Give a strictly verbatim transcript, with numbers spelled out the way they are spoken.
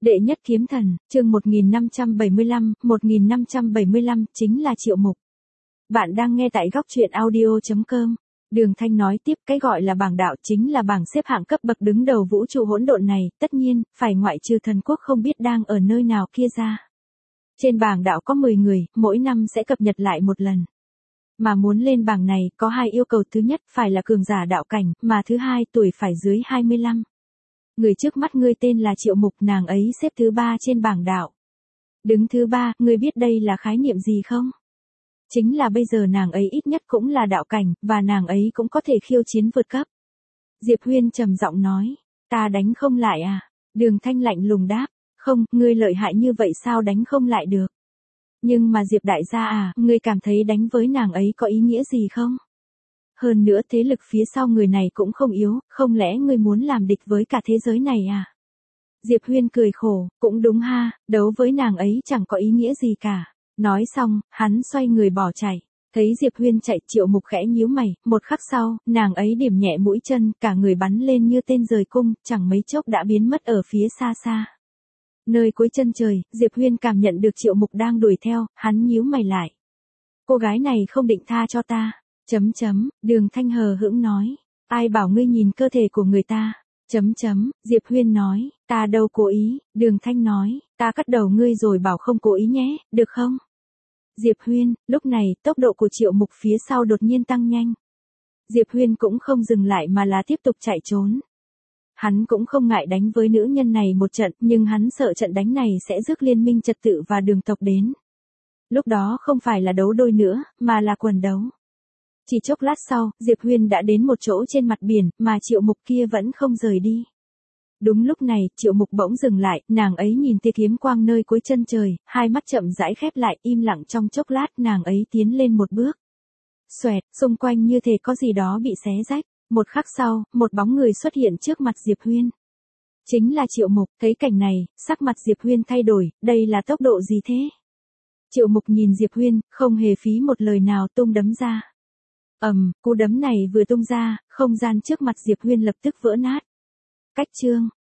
Đệ nhất kiếm thần, chương một nghìn năm trăm bảy mươi lăm, một nghìn năm trăm bảy mươi lăm chính là Triệu Mục. Bạn đang nghe tại góc truyện audio chấm com. Đường Thanh nói tiếp, cái gọi là bảng đạo chính là bảng xếp hạng cấp bậc đứng đầu vũ trụ hỗn độn này, tất nhiên, phải ngoại trừ thần quốc không biết đang ở nơi nào kia ra. Trên bảng đạo có mười người, mỗi năm sẽ cập nhật lại một lần. Mà muốn lên bảng này, có hai yêu cầu, thứ nhất, phải là cường giả đạo cảnh, mà thứ hai, tuổi phải dưới hai mươi lăm. Người trước mắt ngươi tên là Triệu Mục, nàng ấy xếp thứ ba trên bảng đạo. Đứng thứ ba, ngươi biết đây là khái niệm gì không? Chính là bây giờ nàng ấy ít nhất cũng là đạo cảnh, và nàng ấy cũng có thể khiêu chiến vượt cấp. Diệp Huyên trầm giọng nói, ta đánh không lại à? Đường Thanh lạnh lùng đáp, không, ngươi lợi hại như vậy sao đánh không lại được? Nhưng mà Diệp đại gia à, ngươi cảm thấy đánh với nàng ấy có ý nghĩa gì không? Hơn nữa thế lực phía sau người này cũng không yếu, không lẽ ngươi muốn làm địch với cả thế giới này à? Diệp Huyên cười khổ, cũng đúng ha, đấu với nàng ấy chẳng có ý nghĩa gì cả. Nói xong, hắn xoay người bỏ chạy. Thấy Diệp Huyên chạy, Triệu Mục khẽ nhíu mày, một khắc sau, nàng ấy điểm nhẹ mũi chân, cả người bắn lên như tên rời cung, chẳng mấy chốc đã biến mất ở phía xa xa. Nơi cuối chân trời, Diệp Huyên cảm nhận được Triệu Mục đang đuổi theo, hắn nhíu mày lại. Cô gái này không định tha cho ta. Chấm chấm, Đường Thanh hờ hững nói. Ai bảo ngươi nhìn cơ thể của người ta. Chấm chấm, Diệp Huyên nói, ta đâu cố ý. Đường Thanh nói, ta cắt đầu ngươi rồi bảo không cố ý nhé, được không? Diệp Huyên, lúc này, tốc độ của Triệu Mục phía sau đột nhiên tăng nhanh. Diệp Huyên cũng không dừng lại mà là tiếp tục chạy trốn. Hắn cũng không ngại đánh với nữ nhân này một trận, nhưng hắn sợ trận đánh này sẽ rước liên minh trật tự và đường tộc đến. Lúc đó không phải là đấu đôi nữa, mà là quần đấu. Chỉ chốc lát sau, Diệp Huyên đã đến một chỗ trên mặt biển, mà Triệu Mục kia vẫn không rời đi. Đúng lúc này, Triệu Mục bỗng dừng lại, nàng ấy nhìn tia kiếm quang nơi cuối chân trời, hai mắt chậm rãi khép lại, im lặng trong chốc lát, nàng ấy tiến lên một bước. Xoẹt, xung quanh như thể có gì đó bị xé rách. Một khắc sau, một bóng người xuất hiện trước mặt Diệp Huyên. Chính là Triệu Mục, thấy cảnh này, sắc mặt Diệp Huyên thay đổi, đây là tốc độ gì thế? Triệu Mục nhìn Diệp Huyên, không hề phí một lời nào tung đấm ra. Ầm, um, cú đấm này vừa tung ra, không gian trước mặt Diệp Huyên lập tức vỡ nát. Cách chương,